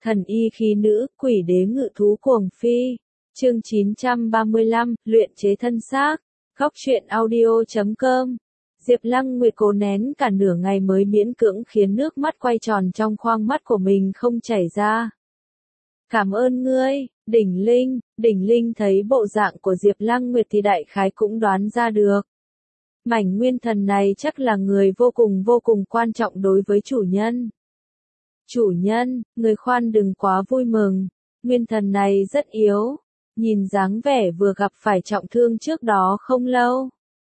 Thần y khí nữ, quỷ đế ngự thú cuồng phi. Chương 935, luyện chế thân xác. Góc truyện audio.com. Diệp Lăng Nguyệt cố nén cả nửa ngày mới miễn cưỡng khiến nước mắt quay tròn trong khoang mắt của mình không chảy ra. Cảm ơn ngươi, Đỉnh Linh thấy bộ dạng của Diệp Lăng Nguyệt thì đại khái cũng đoán ra được. Mảnh nguyên thần này chắc là người vô cùng quan trọng đối với chủ nhân. Chủ nhân, người khoan đừng quá vui mừng, nguyên thần này rất yếu, nhìn dáng vẻ vừa gặp phải trọng thương trước đó không lâu.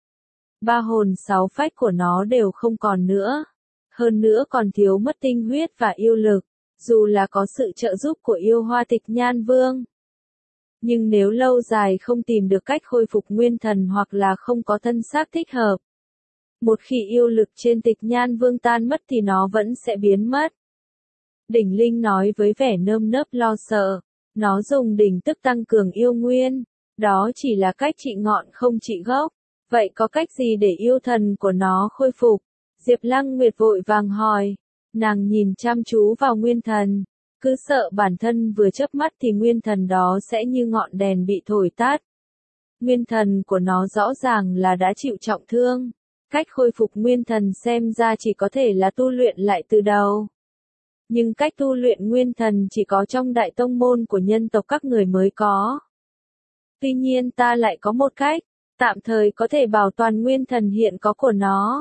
3 hồn 6 phách của nó đều không còn nữa, hơn nữa còn thiếu mất tinh huyết và yêu lực, dù là có sự trợ giúp của yêu hoa Tịch Nhan Vương. Nhưng nếu lâu dài không tìm được cách khôi phục nguyên thần hoặc là không có thân xác thích hợp, một khi yêu lực trên Tịch Nhan Vương tan mất thì nó vẫn sẽ biến mất. Đỉnh Linh nói với vẻ nơm nớp lo sợ, nó dùng đỉnh tức tăng cường yêu nguyên, đó chỉ là cách trị ngọn không trị gốc, vậy có cách gì để yêu thần của nó khôi phục? Diệp Lăng Nguyệt vội vàng hỏi, nàng nhìn chăm chú vào nguyên thần, cứ sợ bản thân vừa chớp mắt thì nguyên thần đó sẽ như ngọn đèn bị thổi tắt. Nguyên thần của nó rõ ràng là đã chịu trọng thương, cách khôi phục nguyên thần xem ra chỉ có thể là tu luyện lại từ đầu. Nhưng cách tu luyện nguyên thần chỉ có trong đại tông môn của nhân tộc các người mới có. Tuy nhiên ta lại có một cách, tạm thời có thể bảo toàn nguyên thần hiện có của nó.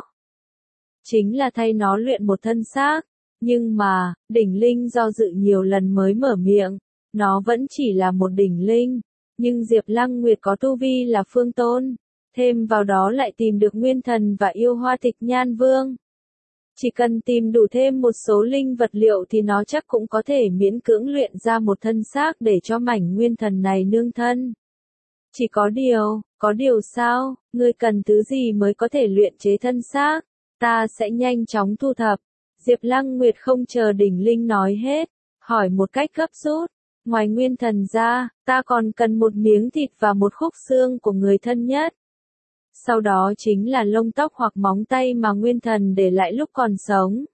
Chính là thay nó luyện một thân xác. Nhưng mà, Đỉnh Linh do dự nhiều lần mới mở miệng, nó vẫn chỉ là một đỉnh linh. Nhưng Diệp Lăng Nguyệt có tu vi là phương tôn, thêm vào đó lại tìm được nguyên thần và yêu hoa Tịch Nhan Vương. Chỉ cần tìm đủ thêm một số linh vật liệu thì nó chắc cũng có thể miễn cưỡng luyện ra một thân xác để cho mảnh nguyên thần này nương thân. Chỉ có điều sao, ngươi cần thứ gì mới có thể luyện chế thân xác, ta sẽ nhanh chóng thu thập. Diệp Lăng Nguyệt không chờ Đỉnh Linh nói hết, hỏi một cách gấp rút, ngoài nguyên thần ra, ta còn cần một miếng thịt và một khúc xương của người thân nhất. Sau đó chính là lông tóc hoặc móng tay mà nguyên thần để lại lúc còn sống.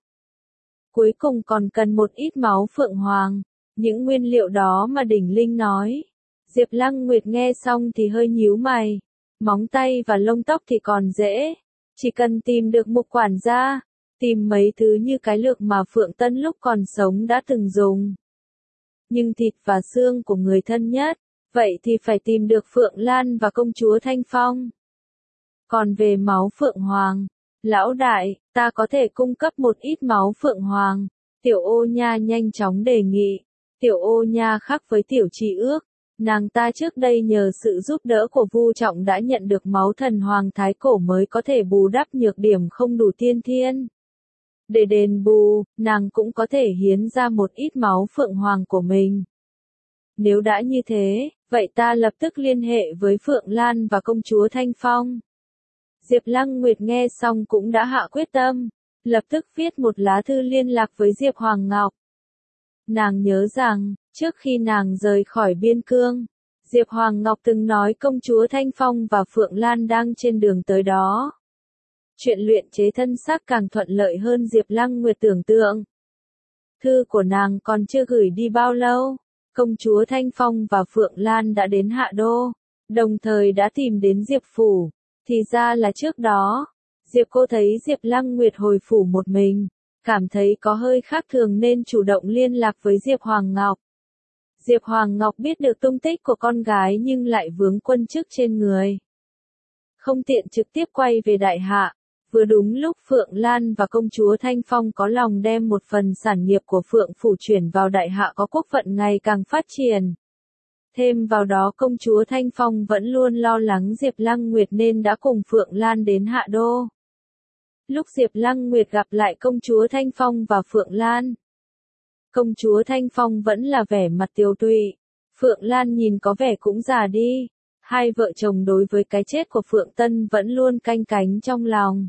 Cuối cùng còn cần một ít máu phượng hoàng, những nguyên liệu đó mà Đỉnh Linh nói. Diệp Lăng Nguyệt nghe xong thì hơi nhíu mày, móng tay và lông tóc thì còn dễ, chỉ cần tìm được Mục quản gia, tìm mấy thứ như cái lược mà Phượng Tân lúc còn sống đã từng dùng. Nhưng thịt và xương của người thân nhất, vậy thì phải tìm được Phượng Lan và công chúa Thanh Phong. Còn về máu Phượng Hoàng, lão đại, ta có thể cung cấp một ít máu Phượng Hoàng. Tiểu Ô Nha nhanh chóng đề nghị. Tiểu Ô Nha khác với Tiểu Trì Ước, nàng ta trước đây nhờ sự giúp đỡ của Vu Trọng đã nhận được máu thần hoàng thái cổ mới có thể bù đắp nhược điểm không đủ tiên thiên. Để đền bù, nàng cũng có thể hiến ra một ít máu Phượng Hoàng của mình. Nếu đã như thế, vậy ta lập tức liên hệ với Phượng Lan và công chúa Thanh Phong. Diệp Lăng Nguyệt nghe xong cũng đã hạ quyết tâm, lập tức viết một lá thư liên lạc với Diệp Hoàng Ngọc. Nàng nhớ rằng, trước khi nàng rời khỏi biên cương, Diệp Hoàng Ngọc từng nói công chúa Thanh Phong và Phượng Lan đang trên đường tới đó. Chuyện luyện chế thân xác càng thuận lợi hơn Diệp Lăng Nguyệt tưởng tượng. Thư của nàng còn chưa gửi đi bao lâu, công chúa Thanh Phong và Phượng Lan đã đến Hạ Đô, đồng thời đã tìm đến Diệp Phủ. Thì ra là trước đó, Diệp cô thấy Diệp Lăng Nguyệt hồi phủ một mình, cảm thấy có hơi khác thường nên chủ động liên lạc với Diệp Hoàng Ngọc. Diệp Hoàng Ngọc biết được tung tích của con gái nhưng lại vướng quân chức trên người. Không tiện trực tiếp quay về Đại Hạ, vừa đúng lúc Phượng Lan và công chúa Thanh Phong có lòng đem một phần sản nghiệp của Phượng Phủ chuyển vào Đại Hạ có quốc vận ngày càng phát triển. Thêm vào đó công chúa Thanh Phong vẫn luôn lo lắng Diệp Lăng Nguyệt nên đã cùng Phượng Lan đến Hạ Đô. Lúc Diệp Lăng Nguyệt gặp lại công chúa Thanh Phong và Phượng Lan, công chúa Thanh Phong vẫn là vẻ mặt tiều tụy, Phượng Lan nhìn có vẻ cũng già đi. Hai vợ chồng đối với cái chết của Phượng Tân vẫn luôn canh cánh trong lòng.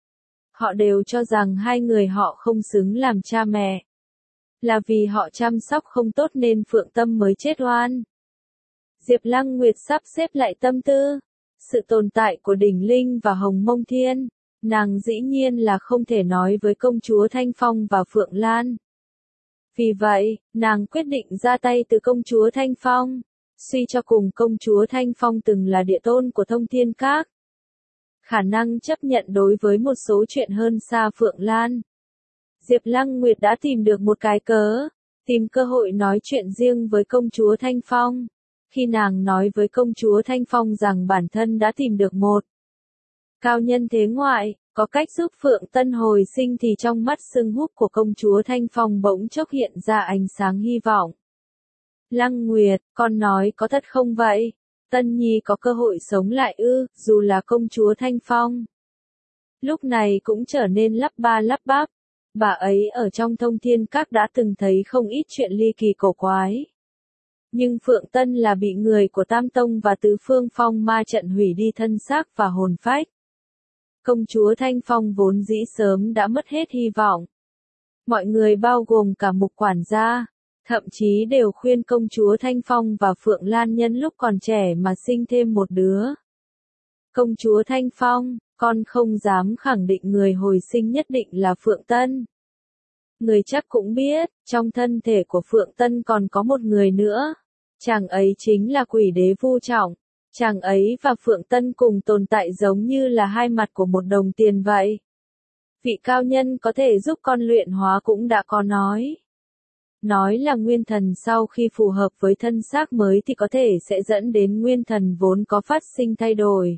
Họ đều cho rằng hai người họ không xứng làm cha mẹ. Là vì họ chăm sóc không tốt nên Phượng Tâm mới chết oan. Diệp Lăng Nguyệt sắp xếp lại tâm tư. Sự tồn tại của Đỉnh Linh và Hồng Mông Thiên, nàng dĩ nhiên là không thể nói với công chúa Thanh Phong và Phượng Lan. Vì vậy, nàng quyết định ra tay từ công chúa Thanh Phong. Suy cho cùng công chúa Thanh Phong từng là địa tôn của Thông Thiên Các. Khả năng chấp nhận đối với một số chuyện hơn xa Phượng Lan. Diệp Lăng Nguyệt đã tìm được một cái cớ, tìm cơ hội nói chuyện riêng với công chúa Thanh Phong. Khi nàng nói với công chúa Thanh Phong rằng bản thân đã tìm được một cao nhân thế ngoại, có cách giúp Phượng Tân hồi sinh thì trong mắt sưng húp của công chúa Thanh Phong bỗng chốc hiện ra ánh sáng hy vọng. Lăng Nguyệt, con nói có thật không vậy? Tân Nhi có cơ hội sống lại ư, dù là công chúa Thanh Phong. Lúc này cũng trở nên lắp ba lắp bắp. Bà ấy ở trong Thông Thiên Các đã từng thấy không ít chuyện ly kỳ cổ quái. Nhưng Phượng Tân là bị người của Tam Tông và Tứ Phương Phong ma trận hủy đi thân xác và hồn phách. Công chúa Thanh Phong vốn dĩ sớm đã mất hết hy vọng. Mọi người bao gồm cả Mục quản gia, thậm chí đều khuyên công chúa Thanh Phong và Phượng Lan nhân lúc còn trẻ mà sinh thêm một đứa. Công chúa Thanh Phong, con không dám khẳng định người hồi sinh nhất định là Phượng Tân. Người chắc cũng biết, trong thân thể của Phượng Tân còn có một người nữa. Chàng ấy chính là quỷ đế Vu Trọng. Chàng ấy và Phượng Tân cùng tồn tại giống như là hai mặt của một đồng tiền vậy. Vị cao nhân có thể giúp con luyện hóa cũng đã có nói. Nói là nguyên thần sau khi phù hợp với thân xác mới thì có thể sẽ dẫn đến nguyên thần vốn có phát sinh thay đổi.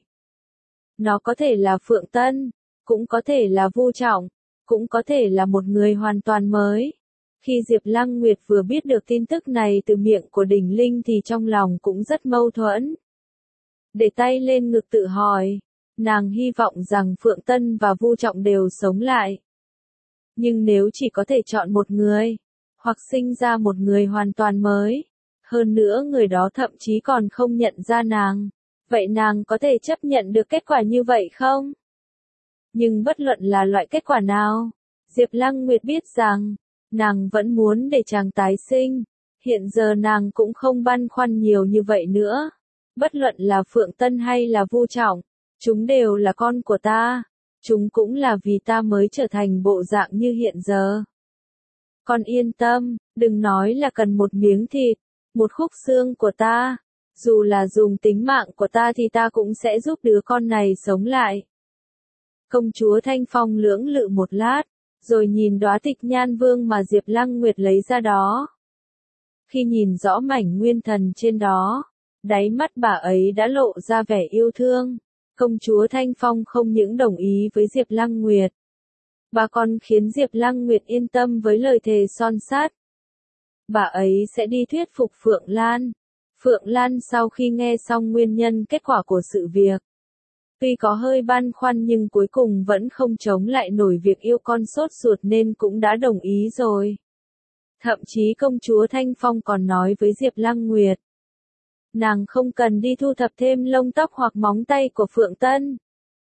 Nó có thể là Phượng Tân, cũng có thể là Vu Trọng, cũng có thể là một người hoàn toàn mới. Khi Diệp Lăng Nguyệt vừa biết được tin tức này từ miệng của Đỉnh Linh thì trong lòng cũng rất mâu thuẫn. Để tay lên ngực tự hỏi, nàng hy vọng rằng Phượng Tân và Vu Trọng đều sống lại. Nhưng nếu chỉ có thể chọn một người, hoặc sinh ra một người hoàn toàn mới, hơn nữa người đó thậm chí còn không nhận ra nàng, vậy nàng có thể chấp nhận được kết quả như vậy không? Nhưng bất luận là loại kết quả nào, Diệp Lăng Nguyệt biết rằng, nàng vẫn muốn để chàng tái sinh, hiện giờ nàng cũng không băn khoăn nhiều như vậy nữa. Bất luận là Phượng Tân hay là Vu Trọng, chúng đều là con của ta, chúng cũng là vì ta mới trở thành bộ dạng như hiện giờ. Con yên tâm, đừng nói là cần một miếng thịt, một khúc xương của ta, dù là dùng tính mạng của ta thì ta cũng sẽ giúp đứa con này sống lại. Công chúa Thanh Phong lưỡng lự một lát, rồi nhìn đóa Tịch Nhan Vương mà Diệp Lăng Nguyệt lấy ra đó. Khi nhìn rõ mảnh nguyên thần trên đó, đáy mắt bà ấy đã lộ ra vẻ yêu thương. Công chúa Thanh Phong không những đồng ý với Diệp Lăng Nguyệt, bà còn khiến Diệp Lăng Nguyệt yên tâm với lời thề son sắt. Bà ấy sẽ đi thuyết phục Phượng Lan. Phượng Lan sau khi nghe xong nguyên nhân kết quả của sự việc, tuy có hơi băn khoăn nhưng cuối cùng vẫn không chống lại nổi việc yêu con sốt ruột nên cũng đã đồng ý rồi. Thậm chí công chúa Thanh Phong còn nói với Diệp Lăng Nguyệt, nàng không cần đi thu thập thêm lông tóc hoặc móng tay của Phượng Tân.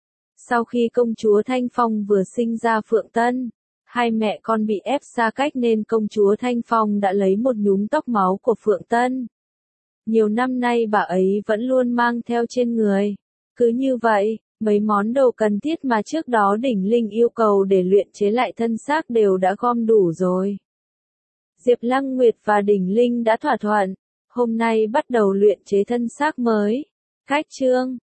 Sau khi công chúa Thanh Phong vừa sinh ra Phượng Tân, hai mẹ con bị ép xa cách nên công chúa Thanh Phong đã lấy một nhúm tóc máu của Phượng Tân. Nhiều năm nay bà ấy vẫn luôn mang theo trên người. Cứ như vậy, mấy món đồ cần thiết mà trước đó Đỉnh Linh yêu cầu để luyện chế lại thân xác đều đã gom đủ rồi. Diệp Lăng Nguyệt và Đỉnh Linh đã thỏa thuận, hôm nay bắt đầu luyện chế thân xác mới. Cách chương